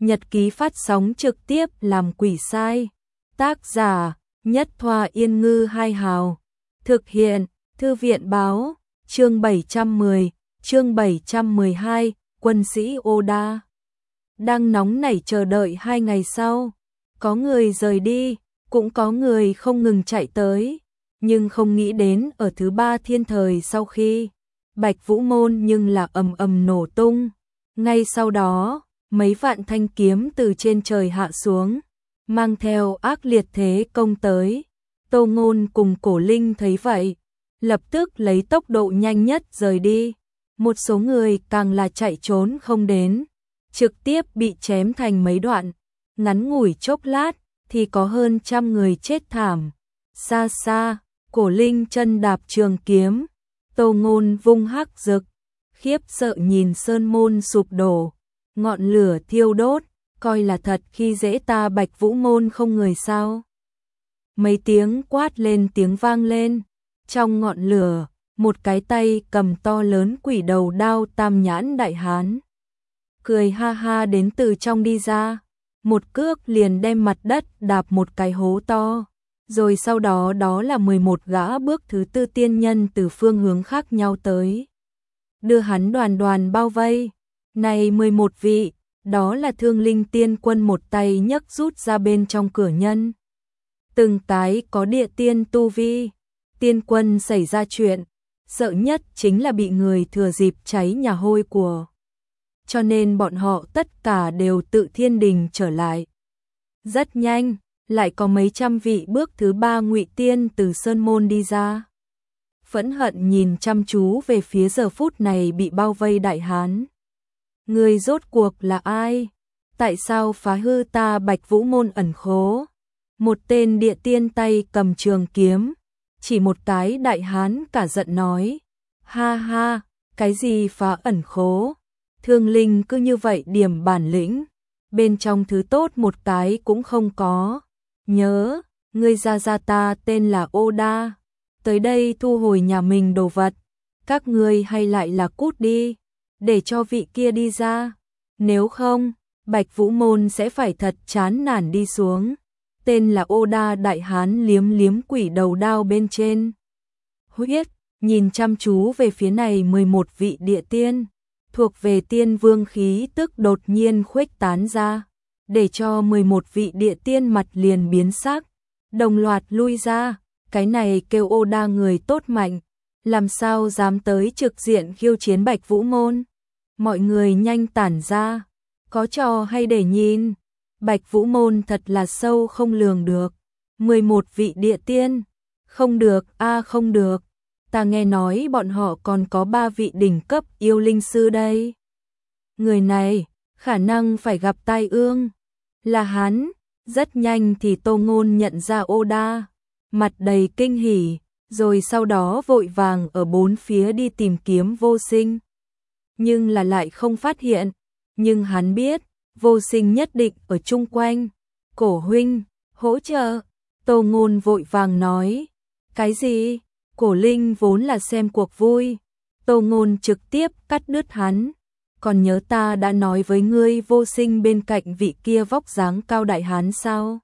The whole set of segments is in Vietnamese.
nhật ký phát sóng trực tiếp làm quỷ sai. Tác giả, Nhất Thoa Yên Ngư Hai Hào. Thực hiện, Thư viện Báo. Chương 710, chương 712, quân sĩ Oda. Đang nóng nảy chờ đợi 2 ngày sau. Có người rời đi, cũng có người không ngừng chạy tới. Nhưng không nghĩ đến ở thứ 3 thiên thời sau khi Bạch Vũ Môn nhưng là ầm ầm nổ tung. Ngay sau đó, mấy vạn thanh kiếm từ trên trời hạ xuống, mang theo ác liệt thế công tới. Tô Ngôn cùng Cổ Linh thấy vậy, lập tức lấy tốc độ nhanh nhất rời đi. Một số người càng là chạy trốn không đến, trực tiếp bị chém thành mấy đoạn. Ngắn ngủi chốc lát thì có hơn 100 người chết thảm. Xa xa, Cổ Linh chân đạp trường kiếm, Tô Ngôn vung hắc dực, khiếp sợ nhìn sơn môn sụp đổ, ngọn lửa thiêu đốt, coi là thật khi dễ ta Bạch Vũ Môn không người sao. Mấy tiếng quát lên tiếng vang lên, trong ngọn lửa, một cái tay cầm to lớn quỷ đầu đao tam nhãn đại hán. Cười ha ha đến từ trong đi ra, một cước liền đem mặt đất đạp một cái hố to. Rồi sau đó đó là 11 gã bước thứ 4 tiên nhân từ phương hướng khác nhau tới, đưa hắn đoàn đoàn bao vây. Này 11 vị, đó là Thương Linh Tiên Quân một tay nhấc rút ra bên trong cửa nhân. Từng cái có địa tiên tu vi. Tiên Quân xảy ra chuyện, sợ nhất chính là bị người thừa dịp cháy nhà hôi của. Cho nên bọn họ tất cả đều tự thiên đình trở lại. Rất nhanh, lại có mấy trăm vị bước thứ 3 ngụy tiên từ sơn môn đi ra. Phẫn hận nhìn chăm chú về phía giờ phút này bị bao vây đại hán. Người rốt cuộc là ai? Tại sao phá hư ta Bạch Vũ Môn ẩn khố? Một tên địa tiên tay cầm trường kiếm, chỉ một cái đại hán cả giận nói. Ha ha, cái gì phá ẩn khố? Thương Linh cứ như vậy điểm bản lĩnh, bên trong thứ tốt một cái cũng không có. Nhớ, ngươi ra ta tên là Oda, tới đây thu hồi nhà mình đồ vật, các ngươi hay lại là cút đi, để cho vị kia đi ra, nếu không, Bạch Vũ Môn sẽ phải thật chán nản đi xuống. Tên là Oda đại hán liếm liếm quỷ đầu đao bên trên huyết, nhìn chăm chú về phía này 11 vị địa tiên, thuộc về tiên vương khí tức đột nhiên khuếch tán ra, để cho 11 vị địa tiên mặt liền biến sắc, đồng loạt lui ra. Cái này kêu Oda người tốt mạnh, làm sao dám tới trực diện khiêu chiến Bạch Vũ Môn. Mọi người nhanh tản ra, có trò hay để nhìn. Bạch Vũ Môn thật là sâu không lường được. 11 vị địa tiên, không được không được, ta nghe nói bọn họ còn có 3 vị đỉnh cấp yêu linh sư đây. Người này khả năng phải gặp tai ương. Là hắn. Rất nhanh thì Tô Ngôn nhận ra Oda, mặt đầy kinh hỉ, rồi sau đó vội vàng ở bốn phía đi tìm kiếm Vô Sinh. Nhưng là lại không phát hiện, nhưng hắn biết, Vô Sinh nhất định ở chung quanh. Cổ huynh, hỗ trợ. Tô Ngôn vội vàng nói. Cái gì? Cổ Linh vốn là xem cuộc vui. Tô Ngôn trực tiếp cắt đứt hắn. Còn nhớ ta đã nói với ngươi Vô Sinh bên cạnh vị kia vóc dáng cao đại hán sao?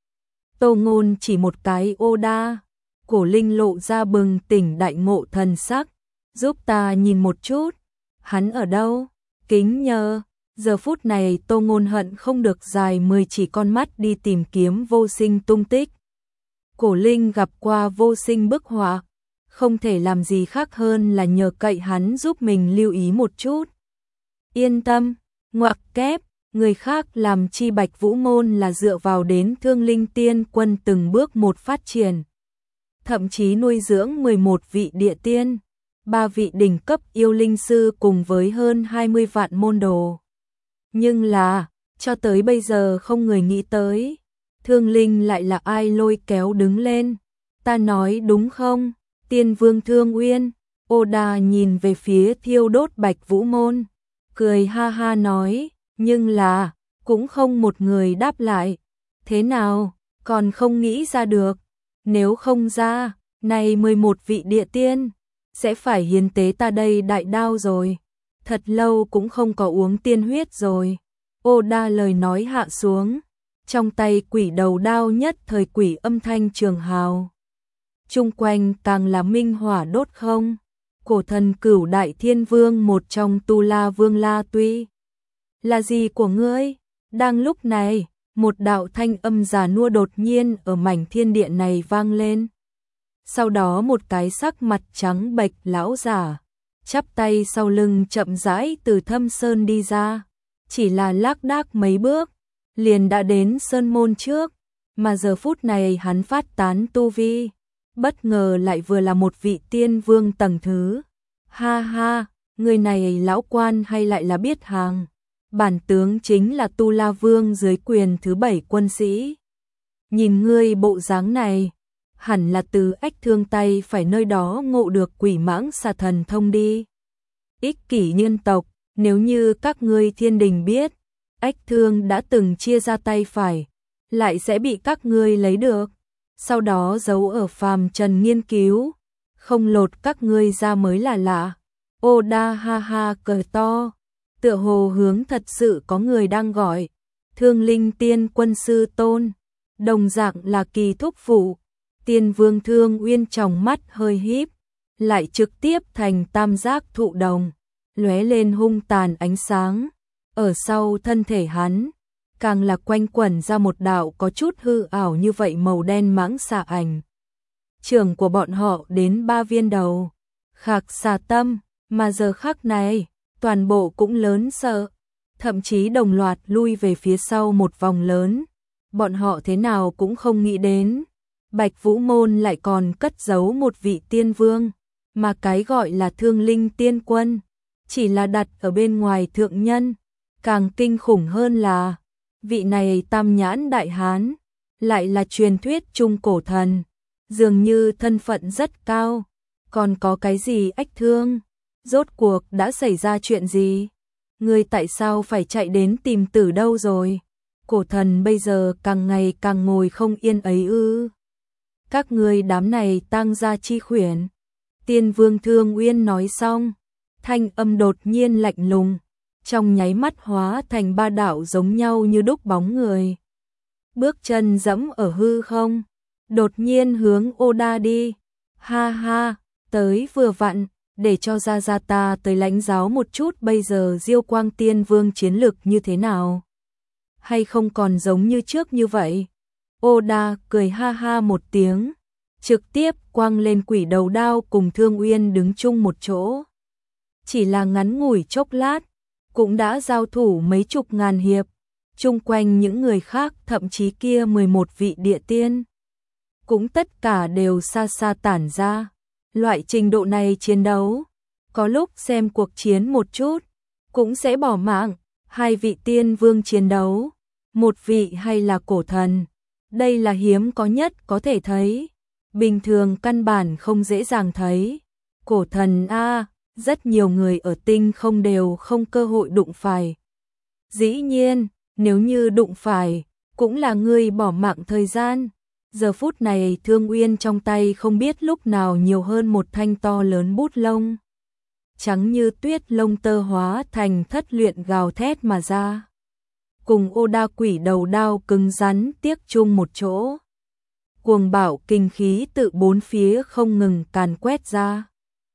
Tô Ngôn chỉ một cái Oda. Cổ Linh lộ ra bừng tỉnh đại ngộ thần sắc. Giúp ta nhìn một chút. Hắn ở đâu? Kính nhờ. Giờ phút này Tô Ngôn hận không được dài 10 chỉ con mắt đi tìm kiếm Vô Sinh tung tích. Cổ Linh gặp qua Vô Sinh bức họa, không thể làm gì khác hơn là nhờ cậy hắn giúp mình lưu ý một chút. Yên tâm, ngoặc kép, người khác làm chi Bạch Vũ Môn là dựa vào đến Thương Linh Tiên Quân từng bước một phát triển. Thậm chí nuôi dưỡng 11 vị địa tiên, 3 vị đỉnh cấp yêu linh sư cùng với hơn 20 vạn môn đồ. Nhưng là, cho tới bây giờ không người nghĩ tới, Thương Linh lại là ai lôi kéo đứng lên. Ta nói đúng không? Tiên Vương Thương Uyên. Oda nhìn về phía thiêu đốt Bạch Vũ Môn, cười ha ha nói, nhưng là, cũng không một người đáp lại. Thế nào, còn không nghĩ ra được? Nếu không ra, này 11 vị địa tiên, sẽ phải hiến tế ta đây đại đao rồi. Thật lâu cũng không có uống tiên huyết rồi. Oda lời nói hạ xuống, trong tay quỷ đầu đao nhất thời quỷ âm thanh trường hào. Chung quanh càng là minh hỏa đốt không. Cổ thần Cửu Đại Thiên Vương, một trong Tu La Vương La Tuy. Là gì của ngươi? Đang lúc này, một đạo thanh âm già nua đột nhiên ở mảnh thiên địa này vang lên. Sau đó một cái sắc mặt trắng bệch lão giả, chắp tay sau lưng chậm rãi từ thâm sơn đi ra. Chỉ là lác đác mấy bước, liền đã đến sơn môn trước, mà giờ phút này hắn phát tán tu vi. Bất ngờ lại vừa là một vị tiên vương tầng thứ. Ha ha, người này lão quan hay lại là biết hàng. Bản tướng chính là Tu La Vương dưới quyền thứ 7 quân sĩ. Nhìn ngươi bộ dáng này, hẳn là từ ách thương tay phải nơi đó ngộ được quỷ mãng xà thần thông đi. Ích kỷ nhân tộc, nếu như các ngươi thiên đình biết, ách thương đã từng chia ra tay phải, lại sẽ bị các ngươi lấy được. Sau đó giấu ở phàm trần nghiên cứu, không lột các ngươi ra mới là lạ. Oda ha ha cười to, tựa hồ hướng thật sự có người đang gọi. Thương Linh Tiên Quân Sư Tôn, đồng dạng là kỳ thúc phụ. Tiên Vương Thương Uyên trong mắt hơi híp, lại trực tiếp thành tam giác thụ đồng, lóe lên hung tàn ánh sáng. Ở sau thân thể hắn, càng là quanh quẩn ra một đạo có chút hư ảo như vậy màu đen mãng xà ảnh. Trưởng của bọn họ đến 3 viên đầu, Khạc Xà Tâm, mà giờ khắc này, toàn bộ cũng lớn sợ, thậm chí đồng loạt lui về phía sau một vòng lớn. Bọn họ thế nào cũng không nghĩ đến, Bạch Vũ Môn lại còn cất giấu một vị tiên vương, mà cái gọi là Thương Linh Tiên Quân, chỉ là đặt ở bên ngoài thượng nhân. Càng kinh khủng hơn là, vị này Tam Nhãn Đại Hán, lại là truyền thuyết trung cổ thần, dường như thân phận rất cao. Còn có cái gì ách thương? Rốt cuộc đã xảy ra chuyện gì? Ngươi tại sao phải chạy đến tìm tử đâu rồi? Cổ thần bây giờ càng ngày càng ngồi không yên ấy ư? Các ngươi đám này tang gia chi khuyển. Tiên Vương Thương Uyên nói xong, thanh âm đột nhiên lạnh lùng, trong nháy mắt hóa thành 3 đạo giống nhau như đúc bóng người. Bước chân dẫm ở hư không, đột nhiên hướng Oda đi. Ha ha, tới vừa vặn, để cho Gia ta tới lãnh giáo một chút bây giờ Diêu Quang Tiên Vương chiến lực như thế nào. Hay không còn giống như trước như vậy? Oda cười ha ha một tiếng, trực tiếp quăng lên quỷ đầu đao cùng Thương Uyên đứng chung một chỗ. Chỉ là ngắn ngủi chốc lát, cũng đã giao thủ mấy chục ngàn hiệp, chung quanh những người khác thậm chí kia 11 vị địa tiên, cũng tất cả đều xa xa tản ra. Loại trình độ này chiến đấu, có lúc xem cuộc chiến một chút, cũng sẽ bỏ mạng. 2 vị tiên vương chiến đấu, một vị hay là cổ thần, đây là hiếm có nhất có thể thấy, bình thường căn bản không dễ dàng thấy. Cổ thần a, rất nhiều người ở tinh không đều không cơ hội đụng phải. Dĩ nhiên, nếu như đụng phải, cũng là ngươi bỏ mạng thời gian. Giờ phút này Thương Uyên trong tay không biết lúc nào nhiều hơn một thanh to lớn bút lông. Trắng như tuyết lông tơ hóa thành thất luyện gào thét mà ra. Cùng Oda quỷ đầu đao cứng rắn tiếc chung một chỗ. Cuồng bạo kinh khí tự bốn phía không ngừng càn quét ra,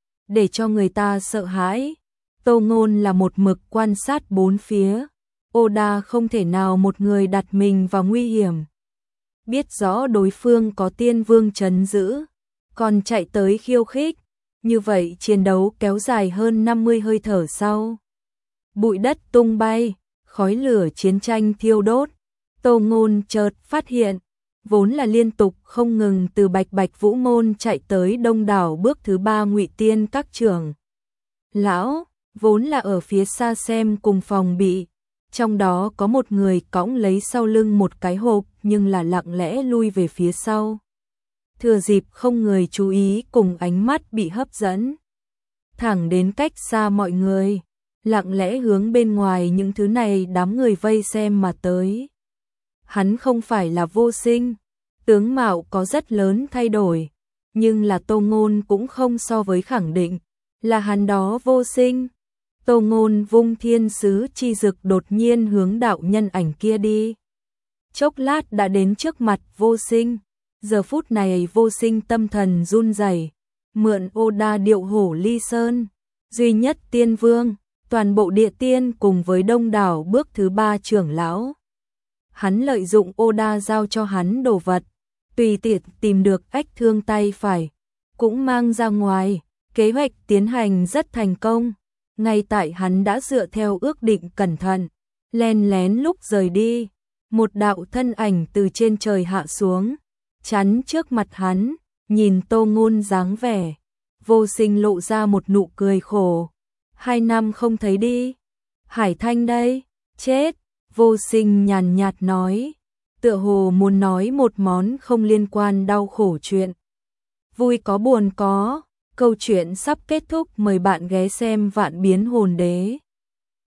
để cho người ta sợ hãi. Tô Ngôn là một mực quan sát bốn phía. Oda không thể nào một người đặt mình vào nguy hiểm. Biết rõ đối phương có tiên vương trấn giữ, còn chạy tới khiêu khích. Như vậy chiến đấu kéo dài hơn 50 hơi thở sau. Bụi đất tung bay, khói lửa chiến tranh thiêu đốt. Tô Ngôn chợt phát hiện, vốn là liên tục không ngừng từ Bạch Vũ Môn chạy tới đông đảo bước thứ 3 Ngụy Tiên các trưởng lão, vốn là ở phía xa xem cùng phòng bị. Trong đó có một người cõng lấy sau lưng một cái hộp nhưng là lặng lẽ lui về phía sau. Thừa dịp không người chú ý cùng ánh mắt bị hấp dẫn. Thẳng đến cách xa mọi người, lặng lẽ hướng bên ngoài những thứ này đám người vây xem mà tới. Hắn không phải là vô sinh, tướng mạo có rất lớn thay đổi, nhưng là Tô Ngôn cũng không so với khẳng định là hắn đó vô sinh. Tô Ngôn vung thiên sứ chi dực đột nhiên hướng đạo nhân ảnh kia đi. Chốc lát đã đến trước mặt Vô Sinh. Giờ phút này Vô Sinh tâm thần run rẩy, mượn ô đa điệu hổ ly sơn, duy nhất tiên vương, toàn bộ địa tiên cùng với đông đảo bước thứ 3 trưởng lão. Hắn lợi dụng ô đa giao cho hắn đồ vật, tùy tiện tìm được ách thương tay phải, cũng mang ra ngoài, kế hoạch tiến hành rất thành công. Ngay tại hắn đã dựa theo ước định cẩn thận, len lén lúc rời đi, một đạo thân ảnh từ trên trời hạ xuống, chắn trước mặt hắn, nhìn Tô Ngôn dáng vẻ, Vô Sinh lộ ra một nụ cười khổ. 2 năm không thấy đi. Hải Thanh đây, chết. Vô Sinh nhàn nhạt nói, tựa hồ muốn nói một món không liên quan đau khổ chuyện. Vui có buồn có, câu chuyện sắp kết thúc, mời bạn ghé xem Vạn Biến Hồn Đế.